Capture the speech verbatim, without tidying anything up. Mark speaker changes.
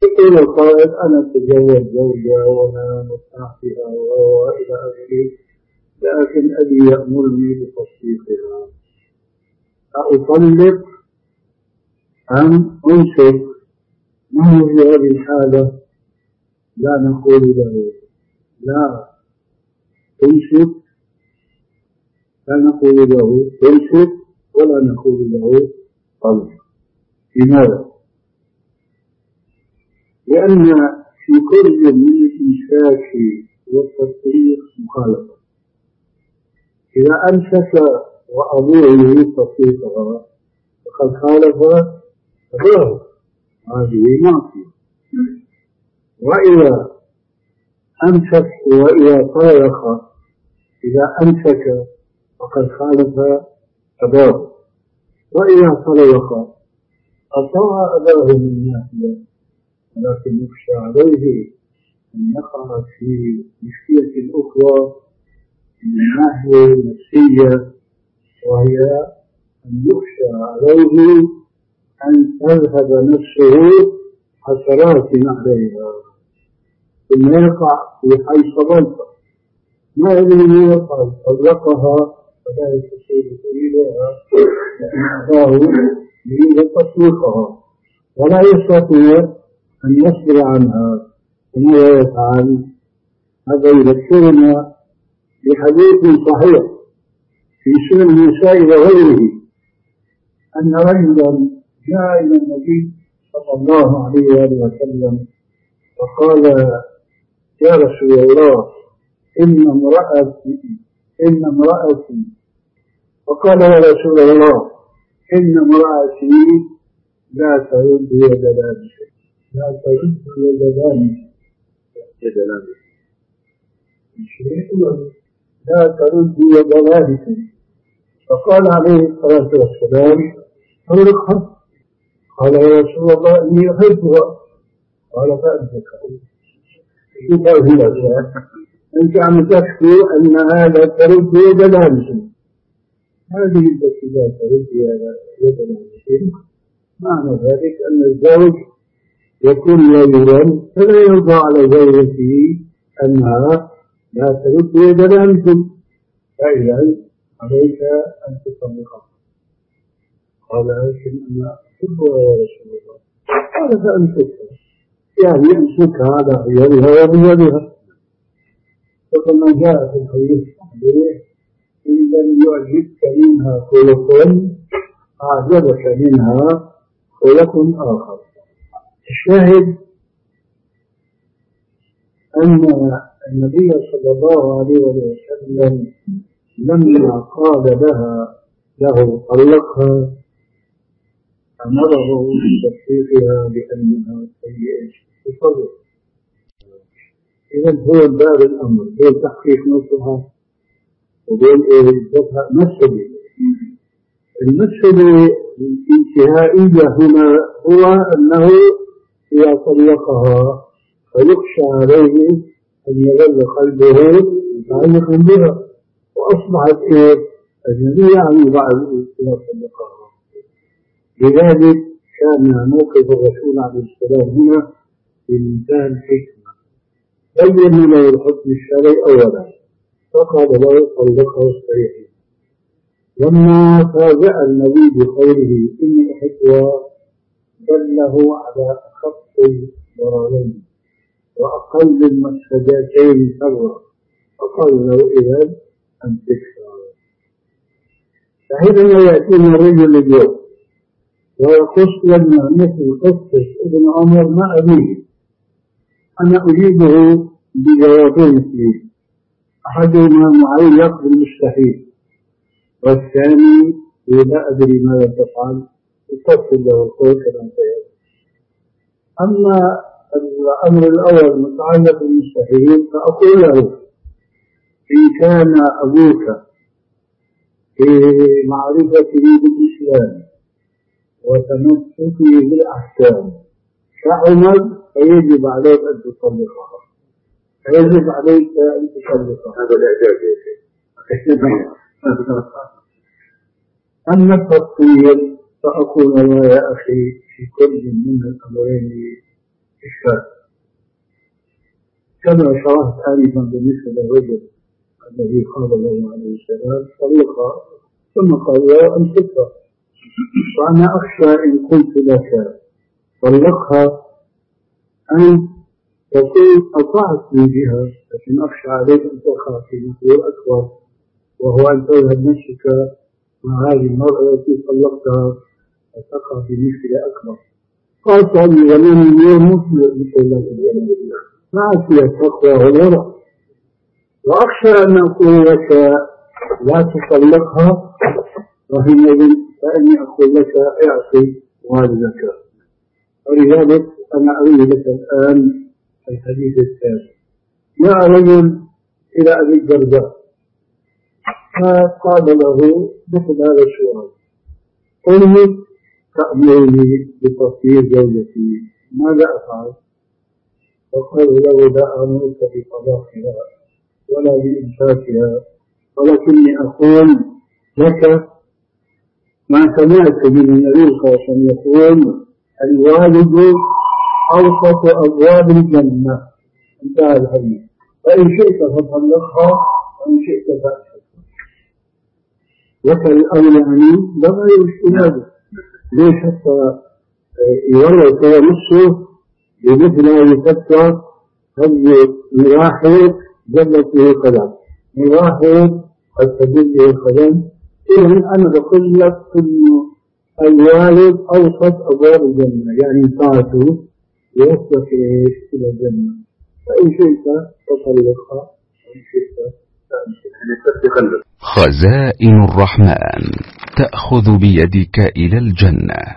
Speaker 1: يقول القائل أنا أتزوج زوجة وأنا مرتاح فيها وإلى آخره، لكن أبي يأمرني بتصديقها، أطلق أم أنشد؟ ما هو في هذه الحالة؟ لا نقول له لا تنشد، لا نقول له تنشد ولا نقول له طلق. لماذا؟ لأن في كل من الإمساك والتطبيق مخالفة. إذا أمسك وأبوه يريد تطبيقها فقد خالف أبوه، هذه معصية. وإذا أمسك وإذا طلق، إذا أمسك فقد خالف أباه، وإذا طلق أطاع أباه من ناحية، ولكن يخشى عليه أن يقع في مشكلة أخرى من الناحية النفسية، وهي أن يخشى عليه أن تذهب نفسه حسرات عليها ثم يقع في حيث ظلفة ما يدري ما يقع، طلقها فلا يستطيع إليها لأن أباه يريد تطليقها ولا يستطيع أن يصبر عنها. وماذا يفعل؟ هذا يذكرنا بحديث صحيح في سنن النساء وغيره أن رجلا جاء إلى النبي صلى الله عليه وسلم فقال: يا رسول الله، إن امرأتي إن امرأتي فقال: يا رسول الله، إن امرأتي لا ترد يد لابسة، لا ترد يد لابسة، لا ترد يد لابسة. فقال عليه الصلاة والسلام: طلقها. قال: يا رسول الله، إني أحبها. قال: فأمسكها. أنت عم تحكي أنها لا ترد يد لابسة، هذه التي لا ترد يد لابسة معنى ذلك أن الزوج يكون يجبا فلا يرضى على زوجته أنها لا ترد يد لابسة، فإذا عليك أن تطلقها. قال: لكن أنا أحبها يا رسول الله. قال: فأمسكها، يعني أمسكها على عيالها وبيدها. فكما جاء في الحديث إن لم يعجبك منها خلق أعجبك منها خلق آخر. الشاهد أن النبي صلى الله عليه وسلم لما قال لها له طلقها أمره بتصديقها بأنها سيئة تصدق. إذا هو باب الأمر بين تحقيق نصها وبين إثباتها. مسألة المسألة الانتهائية هنا هو أنه إذا طلقها فيخشى عليه أن يظل قلبه متعلقا بها وأصبحت إيه أجنبية عن بعض إذا طلقها. لذلك كان موقف الرسول عليه السلام هنا في منتهى الحكمة، بين له الحكم الشرعي أولا فقال له: طلقه صريحا. لما فاجأ النبي بقوله إني أحبها دله على أخف الضررين وأقل المفسدتين شرا، فقال له: إذا أمسكها. فحينما يأتينا الرجل اليوم ويقص لنا مثل قصة ابن عمر مع أبيه، أنا أجيبه بجوابين اثنين: أحدهما معلق بالمستحيل، والثاني لا أدري ماذا تفعل، يفصل له القول كما سيأتي. أما الأمر الأول متعلق بالمستحيل فأقول له: إن كان أبوك في معرفته بالإسلام وتمسكه بالأحكام كعمر فيجب عليك أن تطلقها، فيجب عليك أن تطلقها. هذا الإعجاز يا شيخ. أما التفصيل فأقول له: يا أخي، في كل من الأمرين الشاة، كما شرحت آنفا بالنسبة للرجل الذي قال الله عليه السلام طلقها ثم قال له أمسكها، وأنا أخشى إن قلت لك طلقها أن تكون أطعت من جهة، لكن أخشى عليك أن تقع في مشكلة أكبر، وهو أن تذهب نفسك مع هذه المرأة التي طلقتها وتقع في مشكلة أكبر. قال صلى الله عليه وسلم ما فيها التقوى والورع، وأخشى أن أقول لك لا تطلقها وحينئذ فإني أقول لك اعطي والدك. ولذلك أنا أريد لك الآن الحديث الثاني. جاء رجل إلى أبي الدرداء فقال له مثل هذا السؤال: قل لي تأمرني بتطهير زوجتي ماذا أفعل؟ فقال له: لا أمرك بطلاقها ولا بإمساكها، ولكني أقول لك ما سمعت من النبي صلى الله عليه وسلم يقول: الوالد أوسط أبواب الجنة. انتهى الحديث. فإن شئت فطلقها وإن شئت فأمسكها. وكان الأمر يعني لما يشتغل ليش حتى يورط هو نفسه بمثل هذه الفترة هذه مراحل جلت به القدم، مراحل قد تجل به القدم. إذن أنا بقول لك إنه الوالد أوسط أبواب الجنة، يعني طاعته يوصلك إلى الجنة. فإن شئت فطلقها وإن شئت فأمسكها.
Speaker 2: خزائن الرحمن تأخذ بيدك إلى الجنة.